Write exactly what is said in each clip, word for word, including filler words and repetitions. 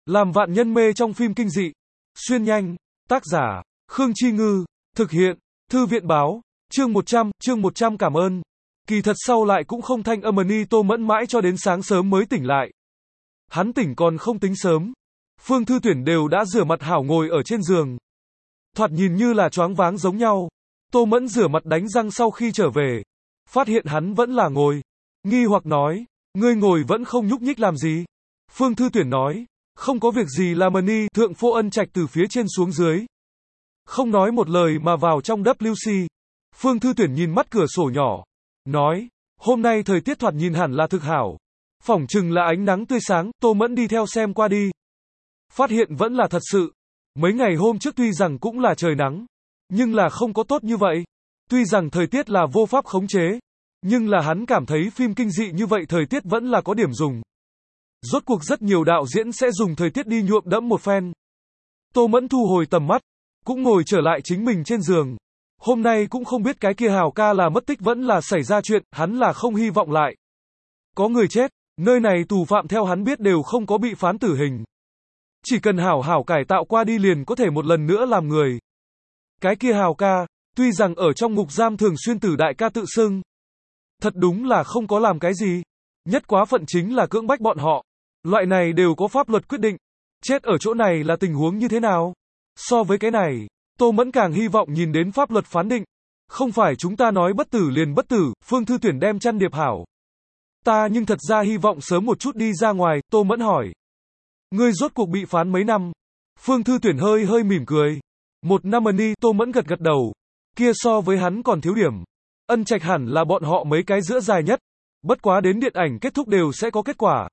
Làm vạn nhân mê trong phim kinh dị. Xuyên nhanh. Tác giả, Khương Chi Ngư. Thực hiện, Thư viện báo. Chương một trăm, chương một trăm cảm ơn. Kỳ thật sau lại cũng không thanh âm ni Tô Mẫn mãi cho đến sáng sớm mới tỉnh lại. Hắn tỉnh còn không tính sớm. Phương Thư Tuyển đều đã rửa mặt hảo ngồi ở trên giường. Thoạt nhìn như là choáng váng giống nhau. Tô Mẫn rửa mặt đánh răng sau khi trở về. Phát hiện hắn vẫn là ngồi. Nghi hoặc nói, ngươi ngồi vẫn không nhúc nhích làm gì? Phương Thư Tuyển nói, không có việc gì làm ni thượng phô Ân Trạch từ phía trên xuống dưới. Không nói một lời mà vào trong W C. Phương Thư Tuyển nhìn mắt cửa sổ nhỏ. Nói, hôm nay thời tiết thoạt nhìn hẳn là thực hảo. Phỏng chừng là ánh nắng tươi sáng, Tô Mẫn đi theo xem qua đi. Phát hiện vẫn là thật sự. Mấy ngày hôm trước tuy rằng cũng là trời nắng, nhưng là không có tốt như vậy. Tuy rằng thời tiết là vô pháp khống chế, nhưng là hắn cảm thấy phim kinh dị như vậy thời tiết vẫn là có điểm dùng. Rốt cuộc rất nhiều đạo diễn sẽ dùng thời tiết đi nhuộm đẫm một phen. Tô Mẫn thu hồi tầm mắt, cũng ngồi trở lại chính mình trên giường. Hôm nay cũng không biết cái kia Hào ca là mất tích vẫn là xảy ra chuyện, hắn là không hy vọng lại có người chết, nơi này tù phạm theo hắn biết đều không có bị phán tử hình. Chỉ cần hảo hảo cải tạo qua đi liền có thể một lần nữa làm người. Cái kia Hào ca, tuy rằng ở trong ngục giam thường xuyên tử đại ca tự xưng, thật đúng là không có làm cái gì. Nhất quá phận chính là cưỡng bách bọn họ. Loại này đều có pháp luật quyết định. Chết ở chỗ này là tình huống như thế nào? So với cái này, Tô Mẫn càng hy vọng nhìn đến pháp luật phán định. Không phải chúng ta nói bất tử liền bất tử, Phương Thư Tuyển đem chăn điệp hảo. Ta nhưng thật ra hy vọng sớm một chút đi ra ngoài, Tô Mẫn hỏi. Ngươi rốt cuộc bị phán mấy năm? Phương Thư Tuyển hơi hơi mỉm cười. Một năm ni, Tô Mẫn gật gật đầu. Kia so với hắn còn thiếu điểm. Ân Trạch hẳn là bọn họ mấy cái giữa dài nhất. Bất quá đến điện ảnh kết thúc đều sẽ có kết quả.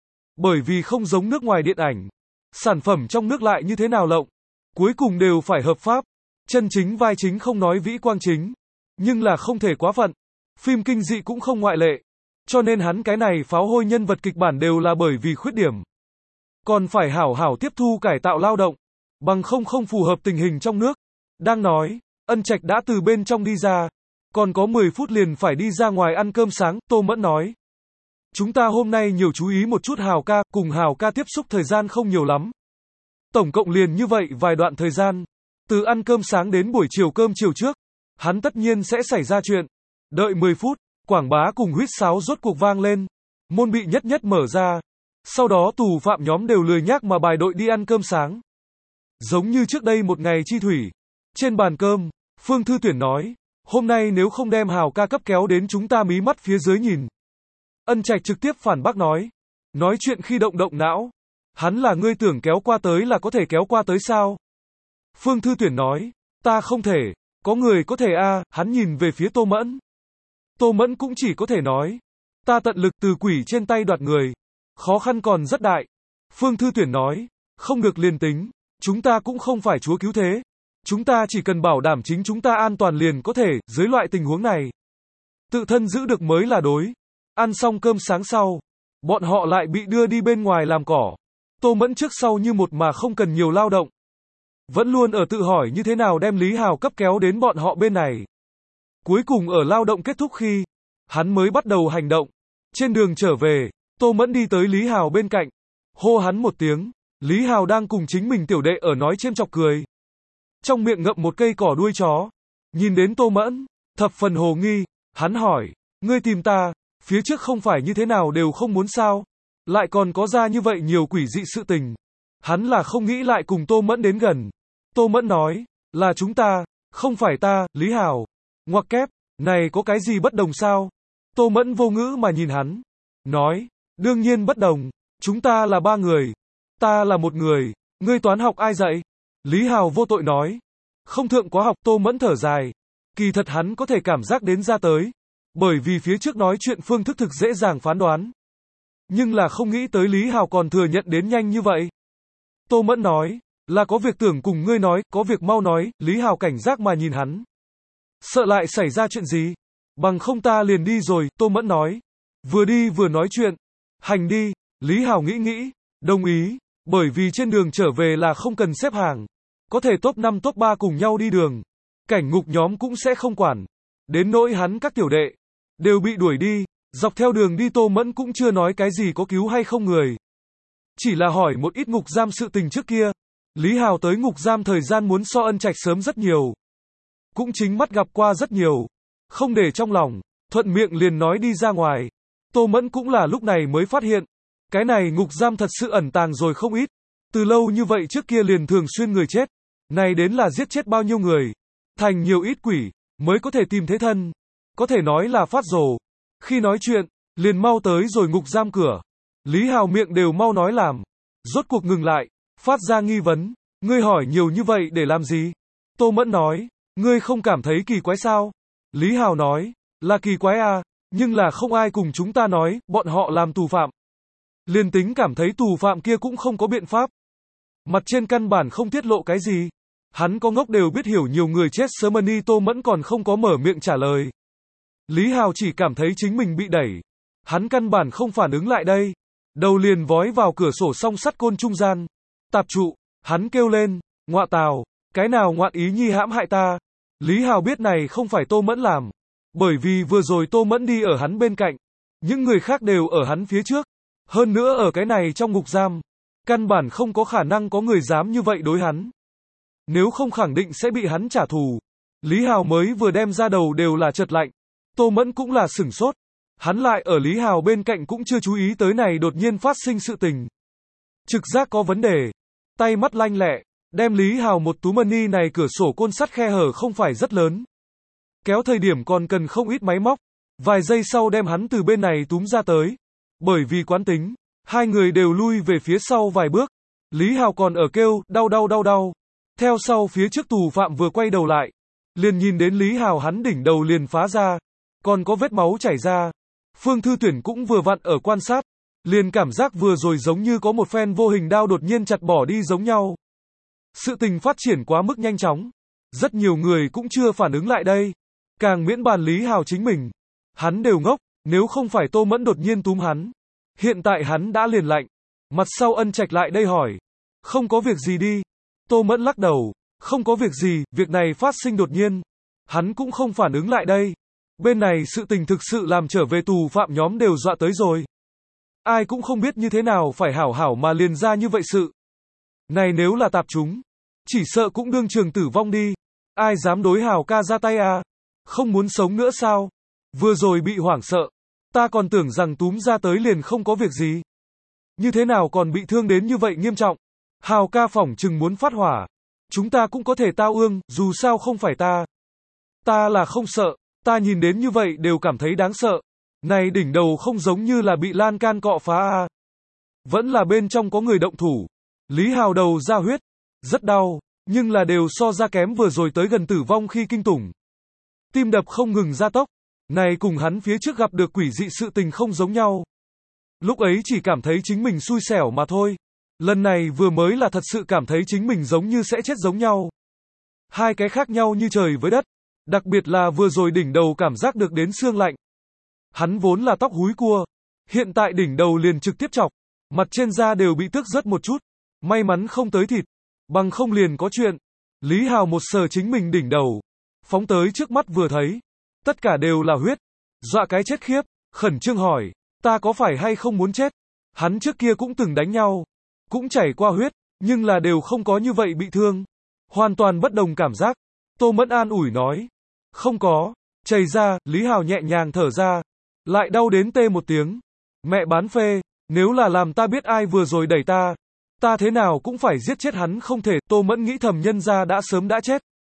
Bởi vì không giống nước ngoài điện ảnh. Sản phẩm trong nước lại như thế nào lộng. Cuối cùng đều phải hợp pháp. Chân chính vai chính không nói vĩ quang chính. Nhưng là không thể quá phận. Phim kinh dị cũng không ngoại lệ. Cho nên hắn cái này pháo hôi nhân vật kịch bản đều là bởi vì khuyết điểm. Còn phải hảo hảo tiếp thu cải tạo lao động. Bằng không không phù hợp tình hình trong nước. Đang nói, Ân Trạch đã từ bên trong đi ra. Còn có mười phút liền phải đi ra ngoài ăn cơm sáng, Tô Mẫn nói. Chúng ta hôm nay nhiều chú ý một chút Hào ca, cùng Hào ca tiếp xúc thời gian không nhiều lắm. Tổng cộng liền như vậy vài đoạn thời gian. Từ ăn cơm sáng đến buổi chiều cơm chiều trước. Hắn tất nhiên sẽ xảy ra chuyện. Đợi mười phút, quảng bá cùng huýt sáo rốt cuộc vang lên. Môn bị nhất nhất mở ra. Sau đó tù phạm nhóm đều lười nhác mà bài đội đi ăn cơm sáng. Giống như trước đây một ngày chi thủy. Trên bàn cơm, Phương Thư Tuyển nói. Hôm nay nếu không đem Hào ca cấp kéo đến chúng ta mí mắt phía dưới nhìn. Ân Trạch trực tiếp phản bác nói. Nói chuyện khi động động não. Hắn là ngươi tưởng kéo qua tới là có thể kéo qua tới sao? Phương Thư Tuyển nói. Ta không thể. Có người có thể a à, hắn nhìn về phía Tô Mẫn. Tô Mẫn cũng chỉ có thể nói. Ta tận lực từ quỷ trên tay đoạt người. Khó khăn còn rất đại. Phương Thư Tuyển nói. Không được liền tính. Chúng ta cũng không phải chúa cứu thế. Chúng ta chỉ cần bảo đảm chính chúng ta an toàn liền có thể, dưới loại tình huống này. Tự thân giữ được mới là đối. Ăn xong cơm sáng sau, bọn họ lại bị đưa đi bên ngoài làm cỏ. Tô Mẫn trước sau như một mà không cần nhiều lao động. Vẫn luôn ở tự hỏi như thế nào đem Lý Hào cấp kéo đến bọn họ bên này. Cuối cùng ở lao động kết thúc khi, hắn mới bắt đầu hành động. Trên đường trở về, Tô Mẫn đi tới Lý Hào bên cạnh. Hô hắn một tiếng, Lý Hào đang cùng chính mình tiểu đệ ở nói chêm chọc cười. Trong miệng ngậm một cây cỏ đuôi chó. Nhìn đến Tô Mẫn, thập phần hồ nghi, hắn hỏi, ngươi tìm ta, phía trước không phải như thế nào đều không muốn sao, lại còn có ra như vậy nhiều quỷ dị sự tình. Hắn là không nghĩ lại cùng Tô Mẫn đến gần. Tô Mẫn nói, là chúng ta, không phải ta, Lý Hào. Ngoặc kép, này có cái gì bất đồng sao? Tô Mẫn vô ngữ mà nhìn hắn. Nói, đương nhiên bất đồng, chúng ta là ba người. Ta là một người, ngươi toán học ai dạy? Lý Hào vô tội nói. Không thượng quá học, Tô Mẫn thở dài. Kỳ thật hắn có thể cảm giác đến ra tới. Bởi vì phía trước nói chuyện phương thức thực dễ dàng phán đoán. Nhưng là không nghĩ tới Lý Hào còn thừa nhận đến nhanh như vậy. Tô Mẫn nói, là có việc tưởng cùng ngươi nói, có việc mau nói, Lý Hào cảnh giác mà nhìn hắn. Sợ lại xảy ra chuyện gì? Bằng không ta liền đi rồi, Tô Mẫn nói. Vừa đi vừa nói chuyện. Hành đi, Lý Hào nghĩ nghĩ, đồng ý. Bởi vì trên đường trở về là không cần xếp hàng. Có thể top năm top ba cùng nhau đi đường. Cảnh ngục nhóm cũng sẽ không quản. Đến nỗi hắn các tiểu đệ. Đều bị đuổi đi. Dọc theo đường đi Tô Mẫn cũng chưa nói cái gì có cứu hay không người. Chỉ là hỏi một ít ngục giam sự tình trước kia. Lý Hào tới ngục giam thời gian muốn so Ân Trạch sớm rất nhiều. Cũng chính mắt gặp qua rất nhiều. Không để trong lòng, thuận miệng liền nói đi ra ngoài. Tô Mẫn cũng là lúc này mới phát hiện. Cái này ngục giam thật sự ẩn tàng rồi không ít. Từ lâu như vậy trước kia liền thường xuyên người chết. Này đến là giết chết bao nhiêu người. Thành nhiều ít quỷ, mới có thể tìm thấy thân. Có thể nói là phát rồ. Khi nói chuyện, liền mau tới rồi ngục giam cửa. Lý Hào miệng đều mau nói làm. Rốt cuộc ngừng lại, phát ra nghi vấn. Ngươi hỏi nhiều như vậy để làm gì? Tô Mẫn nói, ngươi không cảm thấy kỳ quái sao? Lý Hào nói, là kỳ quái à, nhưng là không ai cùng chúng ta nói, bọn họ làm tù phạm. Liền tính cảm thấy tù phạm kia cũng không có biện pháp. Mặt trên căn bản không tiết lộ cái gì. Hắn có ngốc đều biết hiểu nhiều người chết sớm mà ni Tô Mẫn còn không có mở miệng trả lời. Lý Hào chỉ cảm thấy chính mình bị đẩy. Hắn căn bản không phản ứng lại đây. Đầu liền vói vào cửa sổ song sắt côn trung gian. Tạp trụ, hắn kêu lên, ngọa tào, cái nào ngoạn ý nhi hãm hại ta. Lý Hào biết này không phải Tô Mẫn làm. Bởi vì vừa rồi Tô Mẫn đi ở hắn bên cạnh. Những người khác đều ở hắn phía trước. Hơn nữa ở cái này trong ngục giam. Căn bản không có khả năng có người dám như vậy đối hắn. Nếu không khẳng định sẽ bị hắn trả thù. Lý Hào mới vừa đem ra đầu đều là chật lạnh. Tô Mẫn cũng là sửng sốt. Hắn lại ở Lý Hào bên cạnh cũng chưa chú ý tới này đột nhiên phát sinh sự tình. Trực giác có vấn đề. Tay mắt lanh lẹ. Đem Lý Hào một túm money này cửa sổ côn sắt khe hở không phải rất lớn. Kéo thời điểm còn cần không ít máy móc. Vài giây sau đem hắn từ bên này túm ra tới. Bởi vì quán tính, hai người đều lui về phía sau vài bước. Lý Hào còn ở kêu, đau đau đau đau. Theo sau phía trước tù phạm vừa quay đầu lại. Liền nhìn đến Lý Hào hắn đỉnh đầu liền phá ra. Còn có vết máu chảy ra. Phương Thư Tuyển cũng vừa vặn ở quan sát. Liền cảm giác vừa rồi giống như có một phen vô hình đao đột nhiên chặt bỏ đi giống nhau. Sự tình phát triển quá mức nhanh chóng. Rất nhiều người cũng chưa phản ứng lại đây. Càng miễn bàn Lý Hào chính mình. Hắn đều ngốc, nếu không phải Tô Mẫn đột nhiên túm hắn. Hiện tại hắn đã liền lạnh. Mặt sau Ân Trạch lại đây hỏi. Không có việc gì đi. Tô Mẫn lắc đầu. Không có việc gì, việc này phát sinh đột nhiên. Hắn cũng không phản ứng lại đây. Bên này sự tình thực sự làm trở về tù phạm nhóm đều dọa tới rồi. Ai cũng không biết như thế nào phải hảo hảo mà liền ra như vậy sự. Này nếu là tạp chúng, chỉ sợ cũng đương trường tử vong đi. Ai dám đối Hào ca ra tay à? Không muốn sống nữa sao? Vừa rồi bị hoảng sợ. Ta còn tưởng rằng túm ra tới liền không có việc gì. Như thế nào còn bị thương đến như vậy nghiêm trọng? Hào ca phỏng chừng muốn phát hỏa. Chúng ta cũng có thể tao ương, dù sao không phải ta. Ta là không sợ. Ta nhìn đến như vậy đều cảm thấy đáng sợ. Này đỉnh đầu không giống như là bị lan can cọ phá à. Vẫn là bên trong có người động thủ. Lý Hào đầu ra huyết. Rất đau, nhưng là đều so ra kém vừa rồi tới gần tử vong khi kinh tủng. Tim đập không ngừng gia tốc. Này cùng hắn phía trước gặp được quỷ dị sự tình không giống nhau. Lúc ấy chỉ cảm thấy chính mình xui xẻo mà thôi. Lần này vừa mới là thật sự cảm thấy chính mình giống như sẽ chết giống nhau. Hai cái khác nhau như trời với đất. Đặc biệt là vừa rồi đỉnh đầu cảm giác được đến xương lạnh. Hắn vốn là tóc húi cua. Hiện tại đỉnh đầu liền trực tiếp chọc. Mặt trên da đều bị tước rớt một chút. May mắn không tới thịt. Bằng không liền có chuyện. Lý Hào một sờ chính mình đỉnh đầu. Phóng tới trước mắt vừa thấy. Tất cả đều là huyết. Dọa cái chết khiếp. Khẩn trương hỏi. Ta có phải hay không muốn chết? Hắn trước kia cũng từng đánh nhau. Cũng chảy qua huyết. Nhưng là đều không có như vậy bị thương. Hoàn toàn bất đồng cảm giác. Tô Mẫn an ủi nói. Không có. Chảy ra, Lý Hào nhẹ nhàng thở ra. Lại đau đến tê một tiếng. Mẹ bán phê. Nếu là làm ta biết ai vừa rồi đẩy ta. Ta thế nào cũng phải giết chết hắn không thể. Tô Mẫn nghĩ thầm nhân ra đã sớm đã chết.